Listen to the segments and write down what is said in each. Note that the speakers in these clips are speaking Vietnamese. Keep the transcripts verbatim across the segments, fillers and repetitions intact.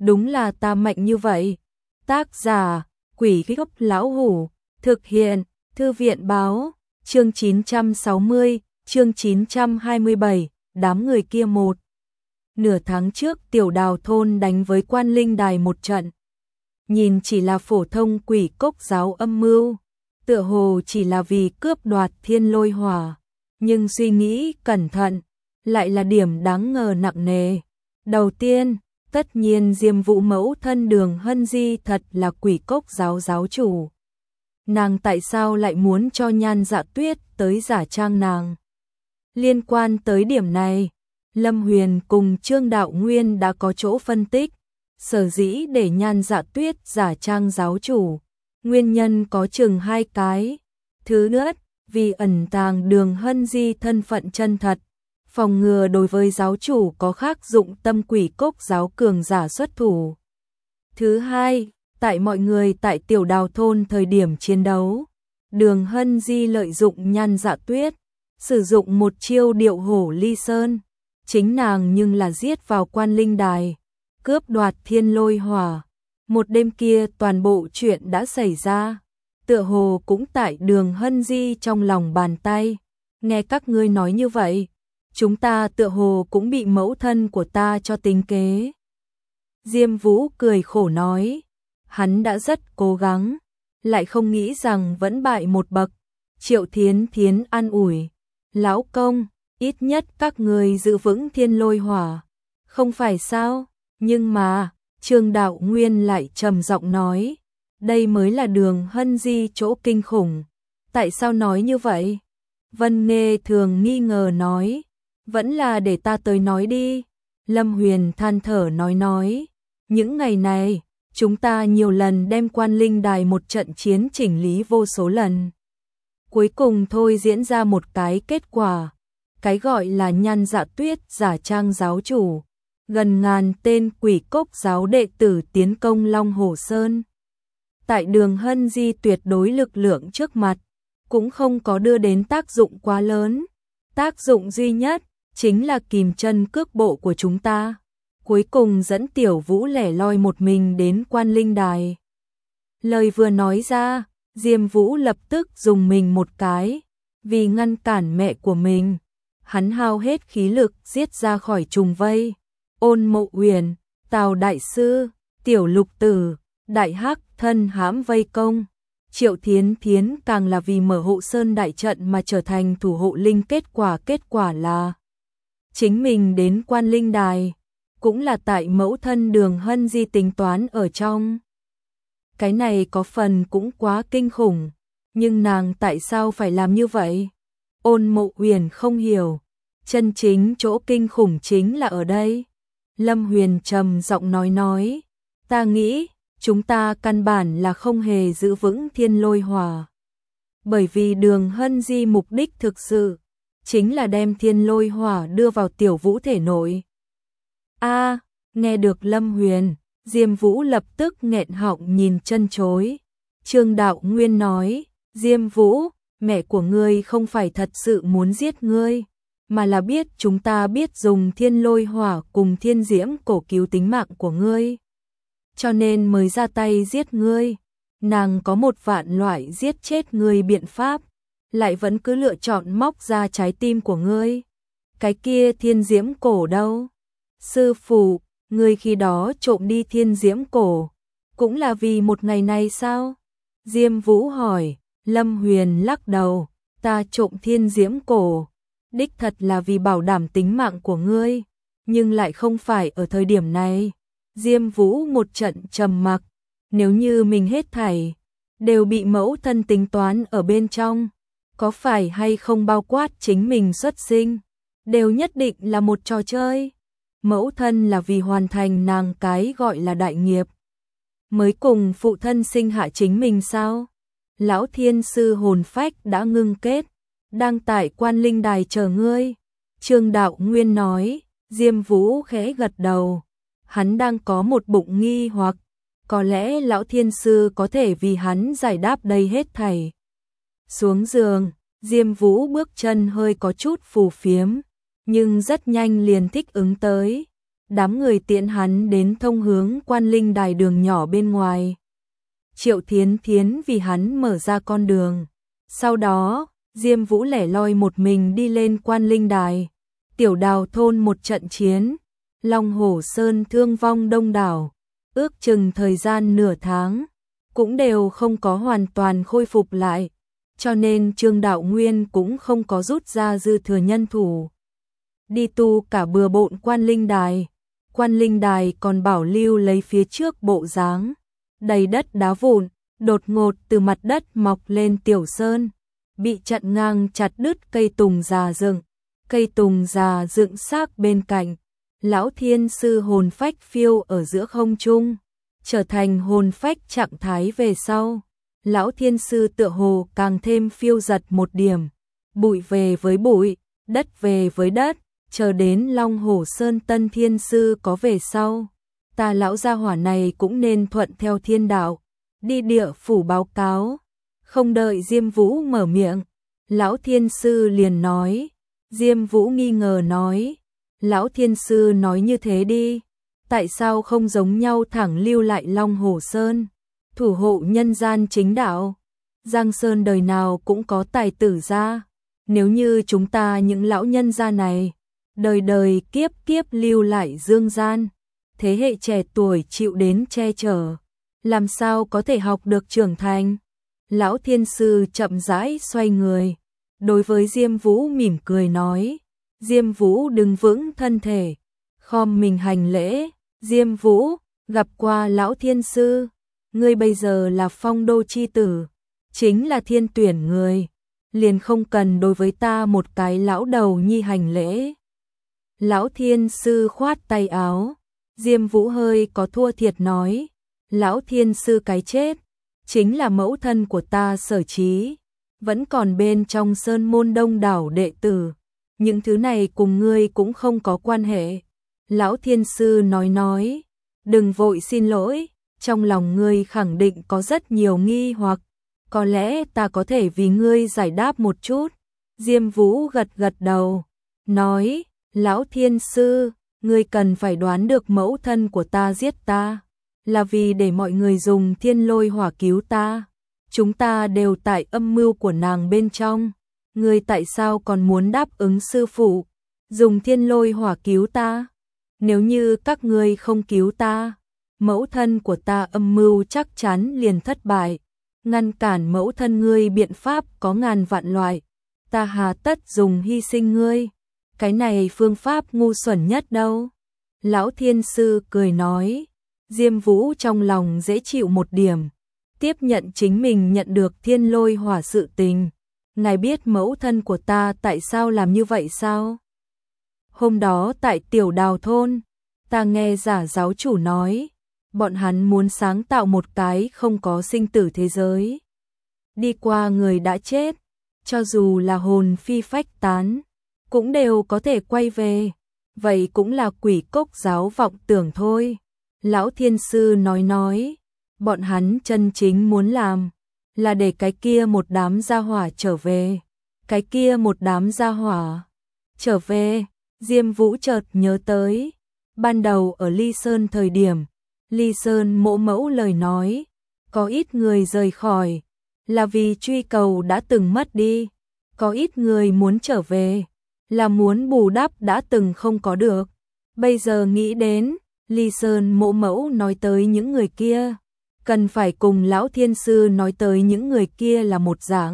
đúng là ta mạnh như vậy. Tác giả, Quỷ Gốc Lão Hủ, thực hiện, Thư viện Báo, chương chín trăm sáu mươi, chương chín trăm hai mươi bảy, đám người kia một. Nửa tháng trước Tiểu Đào thôn đánh với Quan Linh Đài một trận. Nhìn chỉ là phổ thông quỷ cốc giáo âm mưu, tựa hồ chỉ là vì cướp đoạt thiên lôi hỏa, nhưng suy nghĩ cẩn thận, lại là điểm đáng ngờ nặng nề. Đầu tiên, tất nhiên Diêm Vũ mẫu thân Đường Hân Di thật là quỷ cốc giáo giáo chủ. Nàng tại sao lại muốn cho Nhan Dạ Tuyết tới giả trang nàng? Liên quan tới điểm này, Lâm Huyền cùng Trương Đạo Nguyên đã có chỗ phân tích, sở dĩ để Nhan Dạ Tuyết giả trang giáo chủ, nguyên nhân có chừng hai cái. Thứ nhất, vì ẩn tàng Đường Hân Di thân phận chân thật, phòng ngừa đối với giáo chủ có khác dụng tâm quỷ cốc giáo cường giả xuất thủ. Thứ hai, tại mọi người tại Tiểu Đào thôn thời điểm chiến đấu, Đường Hân Di lợi dụng Nhan Dạ Tuyết, sử dụng một chiêu điệu hổ ly sơn, chính nàng nhưng là giết vào Quan Linh Đài, cướp đoạt thiên lôi hỏa. Một đêm kia toàn bộ chuyện đã xảy ra, tựa hồ cũng tại Đường Hân Di trong lòng bàn tay. Nghe các ngươi nói như vậy, chúng ta tựa hồ cũng bị mẫu thân của ta cho tính kế. Diêm Vũ cười khổ nói, hắn đã rất cố gắng, lại không nghĩ rằng vẫn bại một bậc. Triệu Thiến Thiến an ủi, lão công, ít nhất các người giữ vững thiên lôi hỏa, không phải sao? Nhưng mà, Trương Đạo Nguyên lại trầm giọng nói, đây mới là Đường Hân Di chỗ kinh khủng. Tại sao nói như vậy? Vân Nghê thường nghi ngờ nói, vẫn là để ta tới nói đi. Lâm Huyền than thở nói nói, những ngày này, chúng ta nhiều lần đem Quan Linh Đài một trận chiến chỉnh lý vô số lần. Cuối cùng thôi diễn ra một cái kết quả, cái gọi là Nhan Dạ Tuyết giả trang giáo chủ, gần ngàn tên quỷ cốc giáo đệ tử tiến công Long Hồ Sơn. Tại Đường Hân Di tuyệt đối lực lượng trước mặt, cũng không có đưa đến tác dụng quá lớn. Tác dụng duy nhất chính là kìm chân cước bộ của chúng ta, cuối cùng dẫn Tiểu Vũ lẻ loi một mình đến Quan Linh Đài. Lời vừa nói ra, Diêm Vũ lập tức dùng mình một cái, vì ngăn cản mẹ của mình, hắn hao hết khí lực giết ra khỏi trùng vây. Ôn Mộ Uyển, Tào đại sư, Tiểu Lục Tử, Đại Hắc thân hãm vây công. Triệu Thiến Thiến càng là vì mở hộ sơn đại trận mà trở thành thủ hộ linh, kết quả kết quả là chính mình đến Quan Linh Đài, cũng là tại mẫu thân Đường Hân Di tính toán ở trong. Cái này có phần cũng quá kinh khủng, nhưng nàng tại sao phải làm như vậy? Ôn Mộ Uyển không hiểu, chân chính chỗ kinh khủng chính là ở đây. Lâm Huyền trầm giọng nói nói, ta nghĩ, chúng ta căn bản là không hề giữ vững thiên lôi hỏa. Bởi vì Đường Hân Di mục đích thực sự, chính là đem thiên lôi hỏa đưa vào Tiểu Vũ thể nội. A, nghe được Lâm Huyền, Diêm Vũ lập tức nghẹn họng nhìn chân chối. Trương Đạo Nguyên nói, Diêm Vũ, mẹ của ngươi không phải thật sự muốn giết ngươi, mà là biết chúng ta biết dùng thiên lôi hỏa cùng thiên diễm cổ cứu tính mạng của ngươi, cho nên mới ra tay giết ngươi. Nàng có một vạn loại giết chết ngươi biện pháp, lại vẫn cứ lựa chọn móc ra trái tim của ngươi. Cái kia thiên diễm cổ đâu? Sư phụ, ngươi khi đó trộm đi thiên diễm cổ, cũng là vì một ngày này sao? Diêm Vũ hỏi. Lâm Huyền lắc đầu, ta trộm thiên diễm cổ, đích thật là vì bảo đảm tính mạng của ngươi, nhưng lại không phải ở thời điểm này. Diêm Vũ một trận trầm mặc, nếu như mình hết thảy đều bị mẫu thân tính toán ở bên trong, có phải hay không bao quát chính mình xuất sinh, đều nhất định là một trò chơi. Mẫu thân là vì hoàn thành nàng cái gọi là đại nghiệp, mới cùng phụ thân sinh hạ chính mình sao? Lão thiên sư hồn phách đã ngưng kết, đang tại Quan Linh Đài chờ ngươi. Trương Đạo Nguyên nói. Diêm Vũ khẽ gật đầu, hắn đang có một bụng nghi hoặc, có lẽ lão thiên sư có thể vì hắn giải đáp đây hết thảy. Xuống giường, Diêm Vũ bước chân hơi có chút phù phiếm, nhưng rất nhanh liền thích ứng tới. đám người tiễn hắn đến thông hướng Quan Linh Đài đường nhỏ bên ngoài. Triệu Thiến Thiến vì hắn mở ra con đường. Sau đó, Diêm Vũ lẻ loi một mình đi lên Quan Linh Đài. Tiểu Đào thôn một trận chiến, Long Hổ Sơn thương vong đông đảo, ước chừng thời gian nửa tháng, cũng đều không có hoàn toàn khôi phục lại, cho nên Trương Đạo Nguyên cũng không có rút ra dư thừa nhân thủ. Đi tu cả bừa bộn Quan Linh Đài, Quan Linh Đài còn bảo lưu lấy phía trước bộ dáng, đầy đất đá vụn, đột ngột từ mặt đất mọc lên tiểu sơn, bị chặn ngang chặt đứt cây tùng già dựng, cây tùng già dựng xác bên cạnh. Lão Thiên Sư hồn phách phiêu ở giữa không trung, trở thành hồn phách trạng thái về sau. Lão Thiên Sư tựa hồ càng thêm phiêu giật một điểm, bụi về với bụi, đất về với đất, chờ đến Long Hổ Sơn Tân Thiên Sư có về sau. Ta lão gia hỏa này cũng nên thuận theo thiên đạo, đi địa phủ báo cáo. Không đợi Diêm Vũ mở miệng, Lão Thiên Sư liền nói. Diêm Vũ nghi ngờ nói, Lão Thiên Sư nói như thế đi, tại sao không giống nhau thẳng lưu lại Long Hổ Sơn, thủ hộ nhân gian chính đạo. Giang Sơn đời nào cũng có tài tử ra, nếu như chúng ta những lão nhân gia này, đời đời kiếp kiếp lưu lại dương gian, thế hệ trẻ tuổi chịu đến che chở, làm sao có thể học được trưởng thành. Lão Thiên Sư chậm rãi xoay người, đối với Diêm Vũ mỉm cười nói. Diêm Vũ đứng vững thân thể, khom mình hành lễ. Diêm Vũ, gặp qua Lão Thiên Sư, ngươi bây giờ là Phong Đô chi tử, chính là thiên tuyển người, liền không cần đối với ta một cái lão đầu nhi hành lễ. Lão Thiên Sư khoát tay áo. Diêm Vũ hơi có thua thiệt nói, Lão Thiên Sư cái chết, chính là mẫu thân của ta Sở Trí, vẫn còn bên trong sơn môn đông đảo đệ tử, những thứ này cùng ngươi cũng không có quan hệ. Lão Thiên Sư nói nói, đừng vội xin lỗi, trong lòng ngươi khẳng định có rất nhiều nghi hoặc, có lẽ ta có thể vì ngươi giải đáp một chút. Diêm Vũ gật gật đầu, nói, Lão Thiên Sư, ngươi cần phải đoán được mẫu thân của ta giết ta, là vì để mọi người dùng thiên lôi hỏa cứu ta. Chúng ta đều tại âm mưu của nàng bên trong, ngươi tại sao còn muốn đáp ứng sư phụ, dùng thiên lôi hỏa cứu ta? Nếu như các ngươi không cứu ta, mẫu thân của ta âm mưu chắc chắn liền thất bại. Ngăn cản mẫu thân ngươi biện pháp có ngàn vạn loại, ta hà tất dùng hy sinh ngươi, cái này phương pháp ngu xuẩn nhất đâu. Lão Thiên Sư cười nói. Diêm Vũ trong lòng dễ chịu một điểm, tiếp nhận chính mình nhận được thiên lôi hỏa sự tình. Ngài biết mẫu thân của ta tại sao làm như vậy sao? Hôm đó tại Tiểu Đào thôn, ta nghe giả giáo chủ nói, bọn hắn muốn sáng tạo một cái không có sinh tử thế giới. Đi qua người đã chết, cho dù là hồn phi phách tán, cũng đều có thể quay về. Vậy cũng là quỷ cốc giáo vọng tưởng thôi. Lão Thiên Sư nói nói, bọn hắn chân chính muốn làm là để cái kia một đám gia hỏa trở về. Cái kia một đám gia hỏa trở về. Diêm Vũ chợt nhớ tới, ban đầu ở Ly Sơn thời điểm, Ly Sơn mộ mẫu lời nói, có ít người rời khỏi là vì truy cầu đã từng mất đi, có ít người muốn trở về là muốn bù đắp đã từng không có được. Bây giờ nghĩ đến, Ly Sơn mộ mẫu nói tới những người kia, cần phải cùng Lão Thiên Sư nói tới những người kia là một dạng.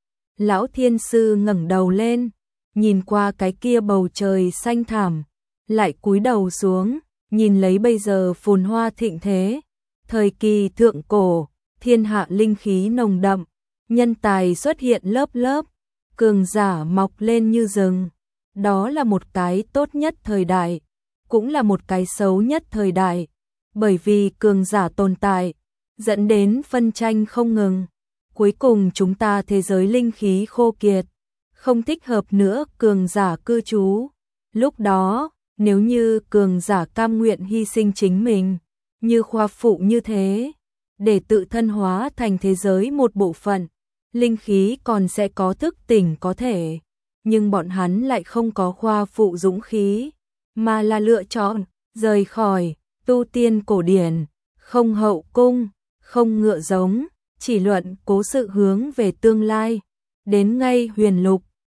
Lão Thiên Sư ngẩng đầu lên, nhìn qua cái kia bầu trời xanh thẳm, lại cúi đầu xuống, nhìn lấy bây giờ phồn hoa thịnh thế, thời kỳ thượng cổ, thiên hạ linh khí nồng đậm, nhân tài xuất hiện lớp lớp, cường giả mọc lên như rừng. Đó là một cái tốt nhất thời đại, cũng là một cái xấu nhất thời đại, bởi vì cường giả tồn tại, dẫn đến phân tranh không ngừng. Cuối cùng chúng ta thế giới linh khí khô kiệt, không thích hợp nữa cường giả cư trú. Lúc đó, nếu như cường giả cam nguyện hy sinh chính mình, như khoa phụ như thế, để tự thân hóa thành thế giới một bộ phận, linh khí còn sẽ có thức tỉnh có thể. Nhưng bọn hắn lại không có khoa phụ dũng khí, mà là lựa chọn rời khỏi tu tiên cổ điển, không hậu cung, không ngựa giống, chỉ luận cố sự hướng về tương lai. Đến ngay huyền lục,